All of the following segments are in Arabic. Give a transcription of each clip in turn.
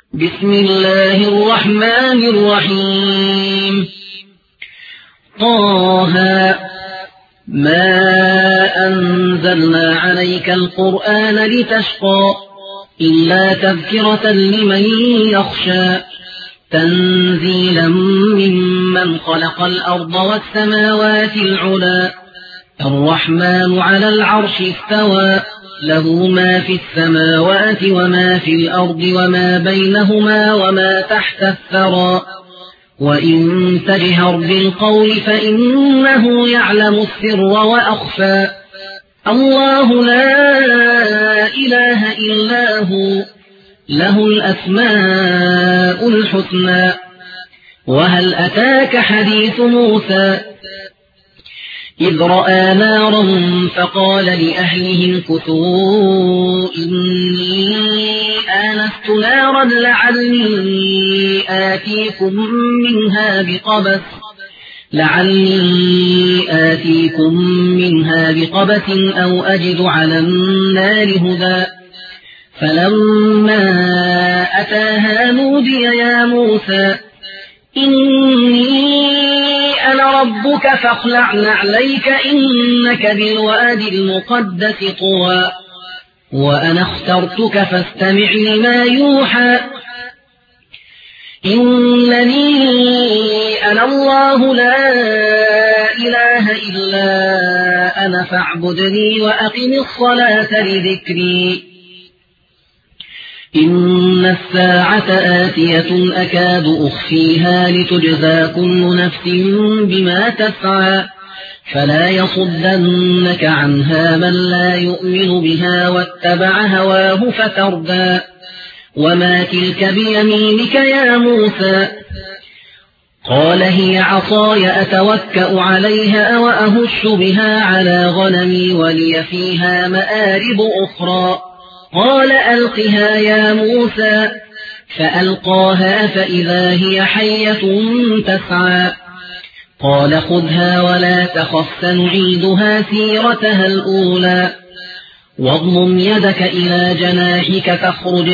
بسم الله الرحمن الرحيم. طه ما أنزلنا عليك القرآن لتشقى إلا تذكرة لمن يخشى تنزيلا ممن خلق الأرض والسماوات العلى الرحمن على العرش استوى له ما في السماوات وما في الأرض وما بينهما وما تحت الثرى وإن تجهر بالقول فإنه يعلم السر وأخفى الله لا إله إلا هو له الأسماء الحسنى. وهل أتاك حديث موسى إذ رأى نارا فقال لأهلهم كثوا إني آنست نارا لعلي آتيكم منها بقبس أو أجد على النار هدى فلما أتاها نودي يا موسى إني أنا ربك فاخلع نعليك إنك بالوادي المقدس طوى وأنا اخترتك فاستمع لما يوحى إنني أنا الله لا إله إلا أنا فاعبدني وأقم الصلاة لذكري إن الساعة آتية أكاد أخفيها لتجزى كل نفس بما تسعى فلا يصدنك عنها من لا يؤمن بها واتبع هواه فتردى وما تلك بيمينك يا موسى قال هي عصاي أتوكأ عليها وأهش بها على غنمي ولي فيها مآرب أخرى قال ألقها يا موسى فألقاها فإذا هي حية تسعى قال خذها ولا تخف سنعيدها سيرتها الأولى واضمم يدك إلى جناحك تخرج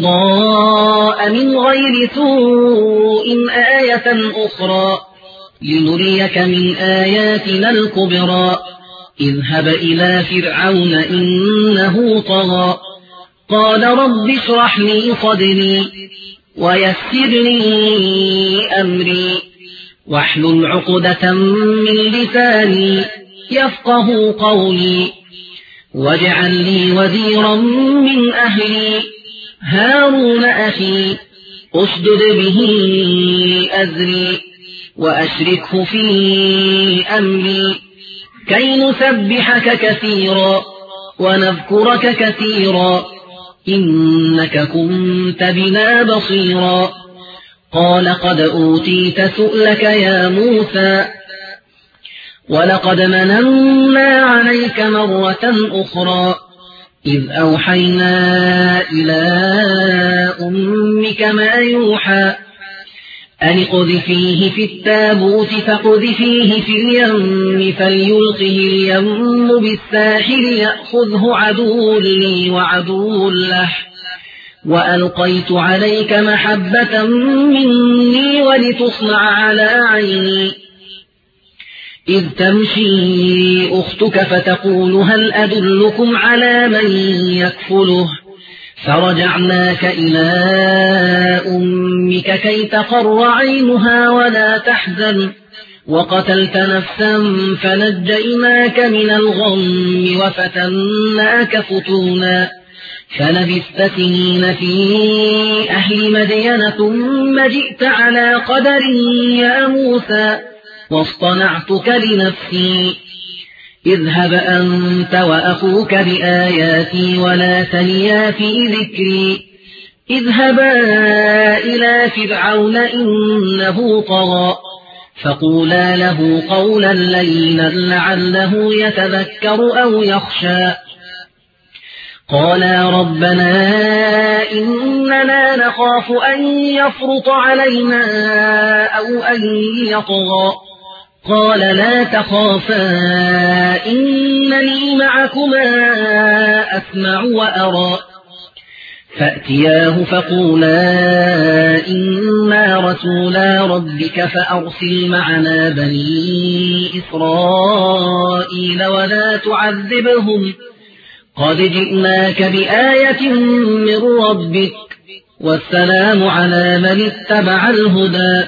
بيضاء من غير سوء آية أخرى لنريك من آياتنا الكبرى اذهب إلى فرعون إنه طغى قال رب اشرح لي صدري ويسر لي أمري واحلل عقدة من لساني يفقه قولي واجعل لي وزيرا من أهلي هارون أخي أشدد به أزري وأشركه في أمري كي نسبحك كثيرا ونذكرك كثيرا إنك كنت بنا بصيرا قال قد أوتيت سؤلك يا موسى ولقد مننا عليك مرة أخرى إذ أوحينا إلى أمك ما يوحى أن اقذفيه في التابوت فاقذفيه في اليم فليلقه اليم بالساحل يأخذه عدو لي وعدو له وألقيت عليك محبة مني ولتصنع على عيني إذ تمشي أختك فتقول هل أدلكم على من يكفله فرجعناك إلى أمك كي تقر عينها ولا تحزن وقتلت نفسا فنجيناك من الغم وفتناك فتونا فلبثت سنين في أهل مدين ثم جئت على قدر يا موسى واصطنعتك لنفسي اذهب أنت وأخوك بآياتي ولا تنيا في ذكري اذهبا إلى فرعون إنه طغى فقولا له قولا لينا لعله يتذكر أو يخشى قالا ربنا إننا نخاف أن يفرط علينا أو أن يطغى قال لا تخافا إنني معكما أسمع وأرى فأتياه فقولا إنا رسولا ربك فأرسل معنا بني إسرائيل ولا تعذبهم قد جئناك بآية من ربك والسلام على من اتبع الهدى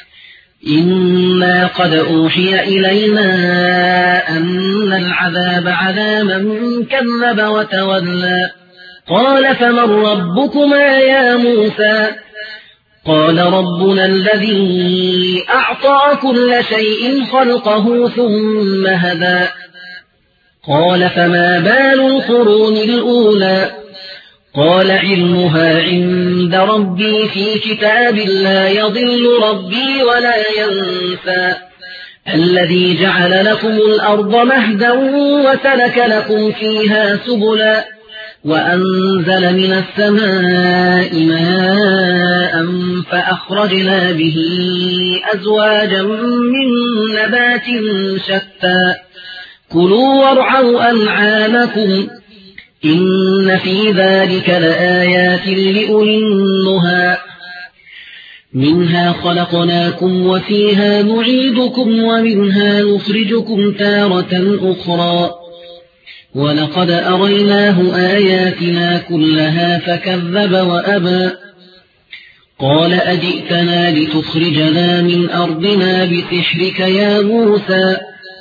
إنا قد أوحي إلينا أن العذاب على من كذب وتولى قال فمن ربكما يا موسى قال ربنا الذي أعطى كل شيء خلقه ثم هدى قال فما بال القرون الأولى قال علمها عند ربي في كتاب لا يضل ربي ولا ينسى الذي جعل لكم الأرض مهدا وسلك لكم فيها سبلا وأنزل من السماء ماء فأخرجنا به أزواجا من نبات شتى كلوا وارعوا أنعامكم إن في ذلك لآيات لأولي النهى منها خلقناكم وفيها نعيدكم ومنها نخرجكم تارة أخرى ولقد أريناه آياتنا كلها فكذب وأبى قال أجئتنا لتخرجنا من أرضنا بسحرك يا موسى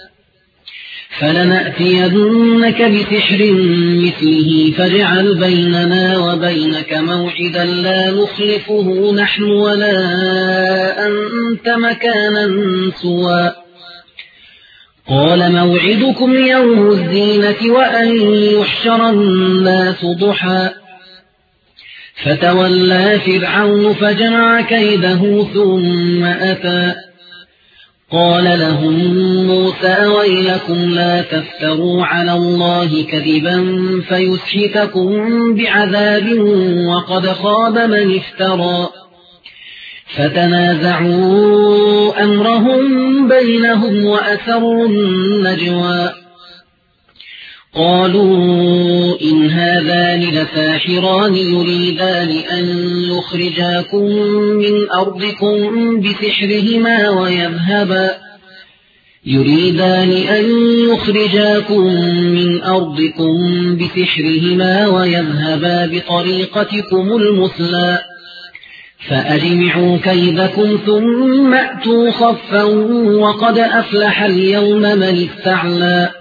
فلنأتينك بسحر مثله فاجعل بيننا وبينك موعدا لا نخلفه نحن ولا أنت مكانا سوى قال موعدكم يوم الزينة وأن يحشر الناس ضحى فتولى فرعون فجمع كيده ثم أتى قال لهم موسى ويلكم لا تفتروا على الله كذبا فيسحتكم بعذاب وقد خاب من افترى فتنازعوا أمرهم بينهم وأسروا النجوى قالوا إن هذان لساحران يريدان أن يخرجاكم من أرضكم بسحرهما ويذهبا بطريقتكم المثلى فأجمعوا كيدكم ثم أتوا صفا وقد أفلح اليوم من استعلى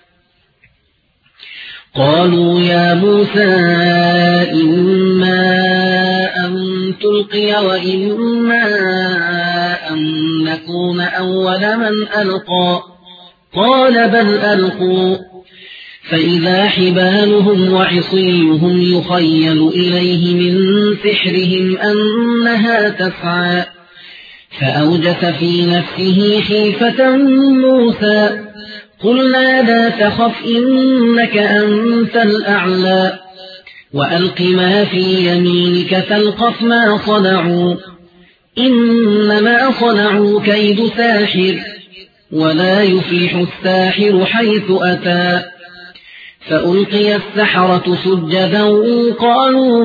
قالوا يا موسى إما أن تلقي وإما أن نكون أول من ألقى قال بل ألقوا فإذا حبالهم وعصيهم يخيل إليه من سحرهم أنها تسعى فأوجس في نفسه خيفة موسى قلنا لا تخف إنك أنت الأعلى وألق ما في يمينك تلقف ما صنعوا إنما صنعوا كيد ساحر ولا يفلح الساحر حيث أتى فألقي السحرة سجدا قالوا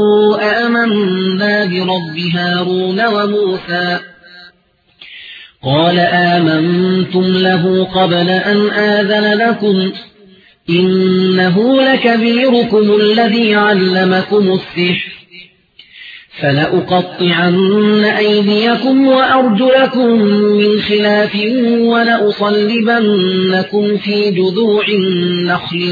آمنا برب هارون وموسى قال آمنتم له قبل أن آذن لكم إنه لكبيركم الذي علمكم السحر فلأقطعن أيديكم وأرجلكم من خلاف ولأصلبنكم في جذوع النخل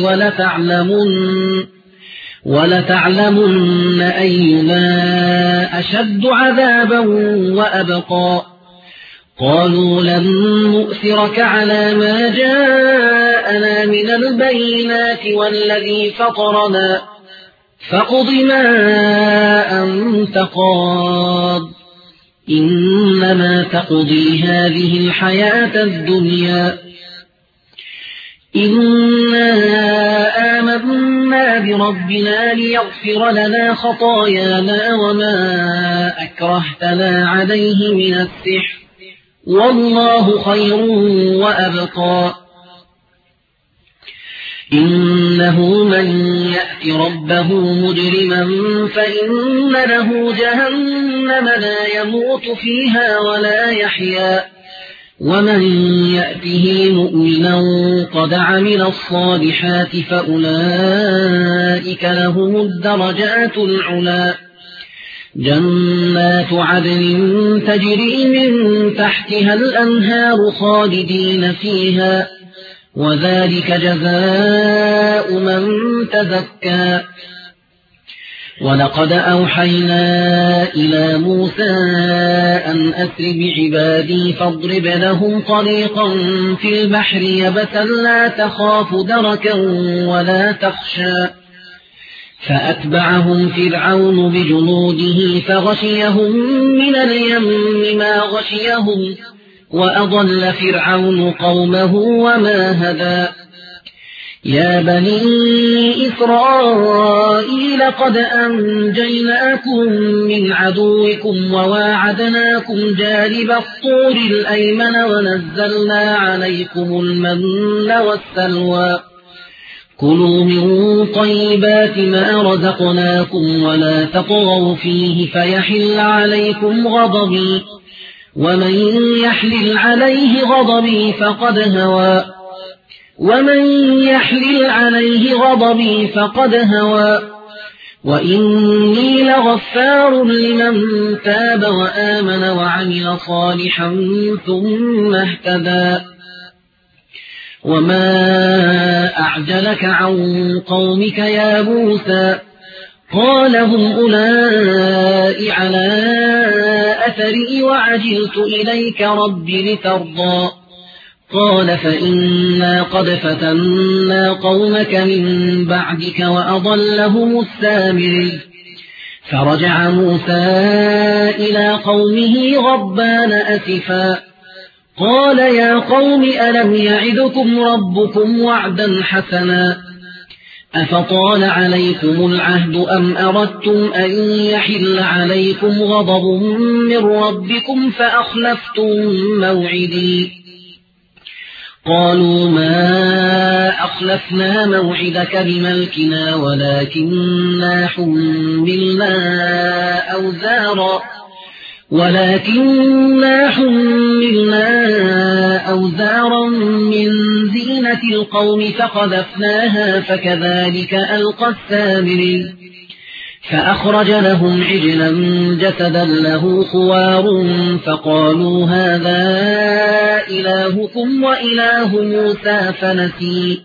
ولتعلمن أينا أشد عذابا وأبقى قالوا لن نؤثرك على ما جاءنا من البينات والذي فطرنا فاقض ما أنت قاض إنما تقضي هذه الحياة الدنيا إنا آمنا بربنا ليغفر لنا خطايانا وما أكرهتنا عليه من السحر والله خير وأبقى إنه من يأت ربه مجرما فإن له جهنم لا يموت فيها ولا يحيا ومن يأته مؤمنا قد عمل الصالحات فأولئك لهم الدرجات العلى جنات عدن تجري من تحتها الأنهار خالدين فيها وذلك جزاء من تزكى ولقد أوحينا إلى موسى أن أسر بعبادي فاضرب لهم طريقا في البحر يبسا لا تخاف دركا ولا تخشى فأتبعهم فرعون بجنوده فغشيهم من اليم ما غشيهم وأضل فرعون قومه وما هدى يا بني إسرائيل قد أنجيناكم من عدوكم وواعدناكم جانب الطور الأيمن ونزلنا عليكم المن والسلوى كلوا من طيبات ما رزقناكم ولا تطغوا فيه فيحل عليكم غضبي ومن يحلل عليه غضبي فقد هوى وإني لغفار لمن تاب وآمن وعمل صالحا ثم اهتدى وما أعجلك عن قومك يا موسى قال هم أولئك على أثري وعجلت إليك رب لترضى قال فإنا قد فتنا قومك من بعدك وأضلهم السامري فرجع موسى إلى قومه غضبان أسفا قال يا قوم ألم يعدكم ربكم وعدا حسنا أفطال عليكم العهد أم أردتم أن يحل عليكم غضب من ربكم فأخلفتم موعدي قالوا ما أخلفنا موعدك بملكنا ولكننا حملنا أوزارا من زينة القوم فقذفناها فكذلك ألقى السامري فأخرج لهم عجلا جسدا له خوار فقالوا هذا إلهكم وإله موسى فنسي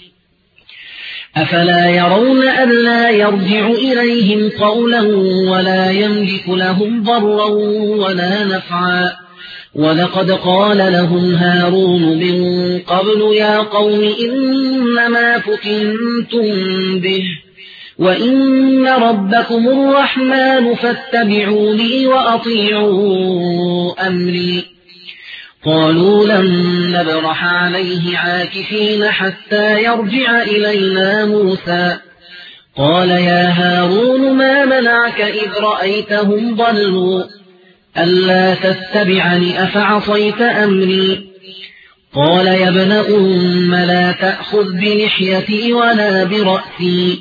أفلا يرون ألا يرجع إليهم قولا ولا يملك لهم ضرا ولا نفعا ولقد قال لهم هارون من قبل يا قوم إنما فتنتم به وإن ربكم الرحمن فاتبعوني وأطيعوا أمري قالوا لن نبرح عليه عاكفين حتى يرجع إلينا موسى قال يا هارون ما منعك إذ رأيتهم ضلوا ألا تتبعني أفعصيت أمري قال يا ابن أم لا تأخذ بلحيتي ولا برأسي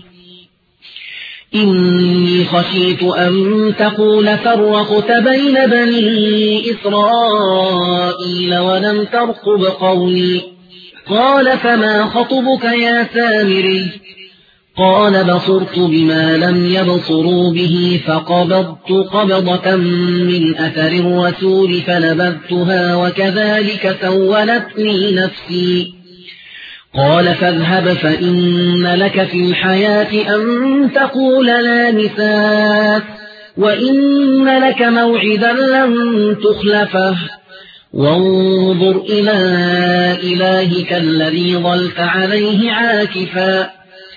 إني خشيت أن تقول فرقت بين بني إسرائيل ولم ترقب قولي قال فما خطبك يا سامري قال بصرت بما لم يبصروا به فقبضت قبضة من أثر الرسول فنبذتها وكذلك سولت لي نفسي قال فاذهب فإن لك في الحياة أن تقول لا مساس وإن لك موعدا لن تخلفه وانظر إلى إلهك الذي ظلت عليه عاكفا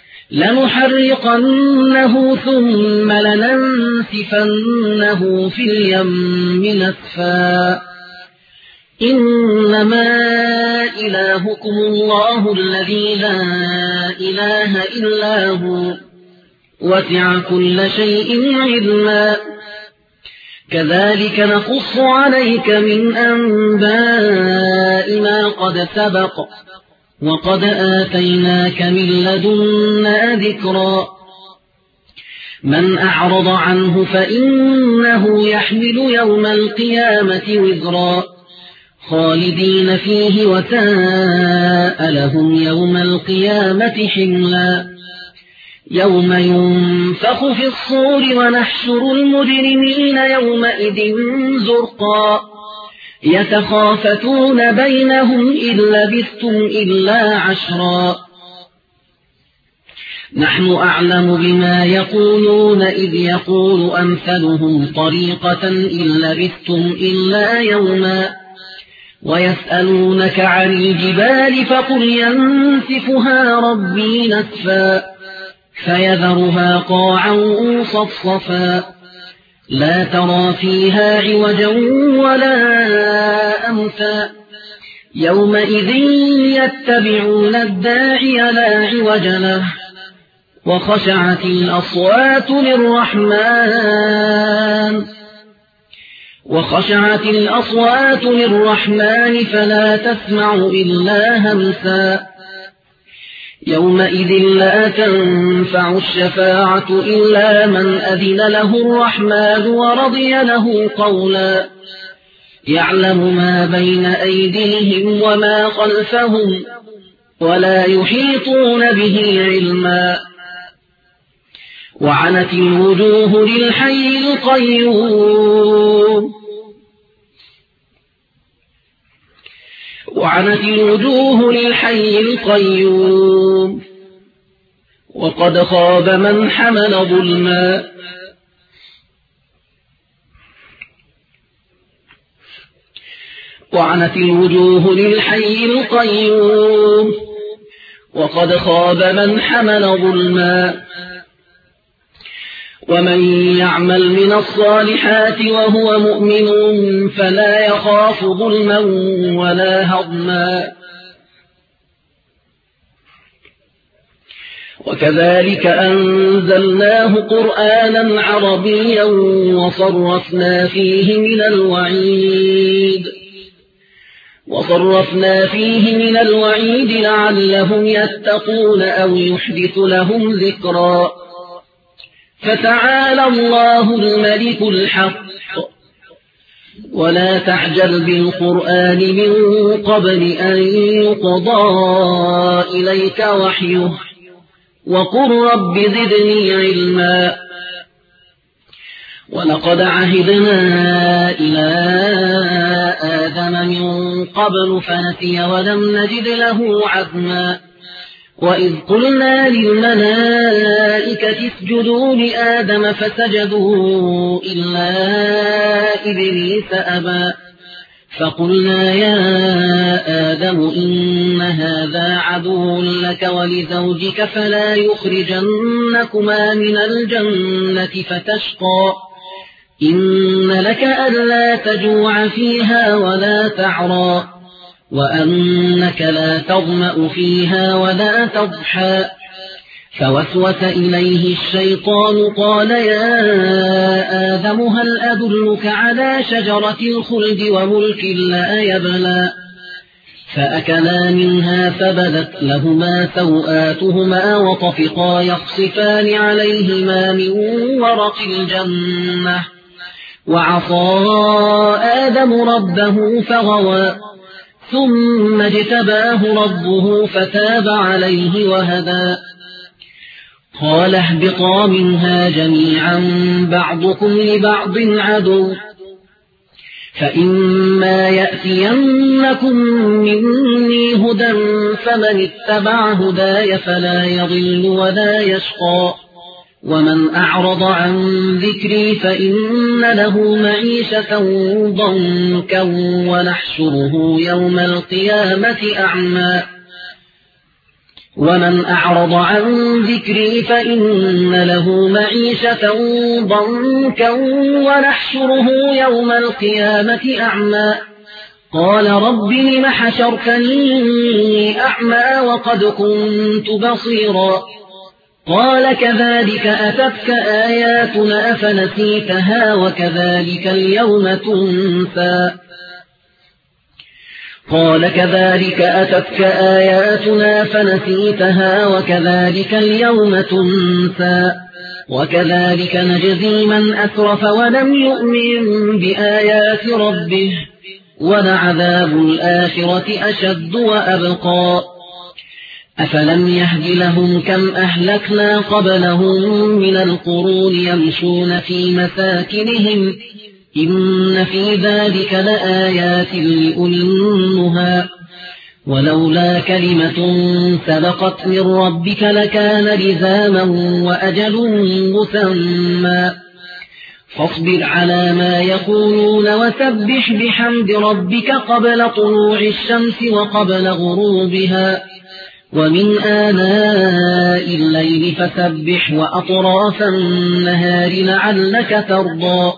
لنحرقنه ثم لننسفنه في اليم نسفا إنما إلهكم الله الذي لا إله إلا هو وسع كل شيء علما كذلك نقص عليك من أنباء ما قد سبق وقد آتيناك من لدنا ذكرا من أعرض عنه فإنه يحمل يوم القيامة وزرا خالدين فيه وساء لهم يوم القيامة حملا يوم ينفخ في الصور ونحشر المجرمين يومئذ زرقا يتخافتون بينهم إن لبثتم إلا عشرا نحن أعلم بما يقولون إذ يقول أمثلهم طريقة إن لبثتم إلا يوما ويسألونك عن الجبال فقل ينسفها ربي نسفا فيذرها قاعا صفصفا لا ترى فيها عوجا ولا أمتا يومئذ يتبعون الداعي لا عوج له وخشعت الأصوات للرحمن فلا تسمع إلا همسا يومئذ لا تنفع الشفاعة إلا من أذن له الرحمن ورضي له قولا يعلم ما بين أيديهم وما خلفهم ولا يحيطون به علما وعنت الوجوه للحي القيوم وقد خاب من حمل ظلما وعنت الوجوه للحي القيوم وقد خاب من حمل ظلما ومن يعمل من الصالحات وهو مؤمن فلا يخاف ظلما ولا هضما وكذلك أنزلناه قرآنا عربيا وصرفنا فيه من الوعيد لعلهم يتقون أو يحدث لهم ذكرا فتعالى الله الملك الحق ولا تعجل بالقرآن من قبل أن يقضى إليك وحيه وقل رب زدني علما ولقد عهدنا إلى آدم من قبل فنسي ولم نجد له عزما وإذ قلنا للملائكة اسجدوا لآدم فسجدوا إلا إبليس أبى فقلنا يا آدم إن هذا عدو لك ولزوجك فلا يخرجنكما من الجنة فتشقى إن لك ألا تجوع فيها ولا تعرى وأنك لا تظمأ فيها ولا تضحى فوسوس إليه الشيطان قال يا آدم هل أدلك على شجرة الخلد وملك لا يبلى فأكلا منها فبدت لهما سوآتهما وطفقا يخصفان عليهما من ورق الجنة وعصى آدم ربه فغوى ثم اجتباه ربه فتاب عليه وهدى قال اهبطا منها جميعا بعضكم لبعض عدو فإما يأتينكم مني هدى فمن اتبع هداي فلا يضل ولا يشقى ومن أعرض عن ذكري فإن له معيشة ضنكا ونحشره يوم القيامة أعمى ومن أعرض عن ذكري فإن له معيشة ضنكا ونحشره يوم القيامة أعمى قال رب لم حشرتني أعمى وقد كنت بصيرا قال كذلك أتتك آياتنا فنسيتها وكذلك اليوم تنسى قال كذلك أتتك آياتنا فنسيتها وكذلك اليوم تنسى وكذلك نجزي من أسرف ولم يؤمن بآيات ربه ولعذاب الآخرة أشد وأبقى أفلم يهد لهم كم أهلكنا قبلهم من القرون يمشون في مساكنهم إن في ذلك لآيات لأولي النهى ولولا كلمة سبقت من ربك لكان لزاما وأجل مسمى فاصبر على ما يقولون وسبح بحمد ربك قبل طلوع الشمس وقبل غروبها ومن آناء الليل فسبح وأطراف النهار لعلك ترضى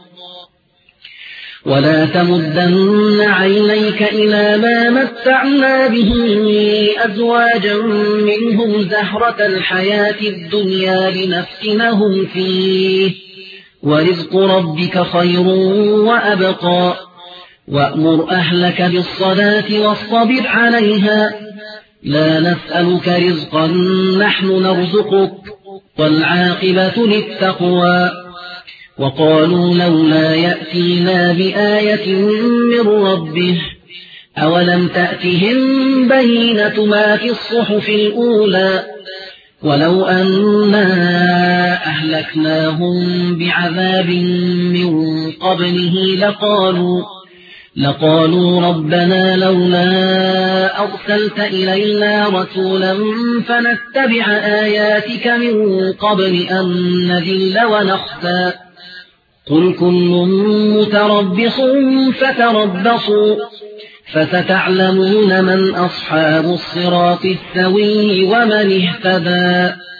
ولا تمدن عينيك إلى ما متعنا به أزواجا منهم زهرة الحياة الدنيا لنفتنهم فيه ورزق ربك خير وأبقى وأمر أهلك بالصلاة واصطبر عليها لا نسألك رزقا نحن نرزقك والعاقبة للتقوى وقالوا لولا يأتينا بآية من ربه أولم تأتهم بينة ما في الصحف الأولى ولو أنا أهلكناهم بعذاب من قبله لقالوا ربنا لولا أرسلت إلينا رسولا فنتبع آياتك من قبل أن نذل ونخزى قل كل متربص فتربصوا فستعلمون من أصحاب الصراط السوي ومن اهتدى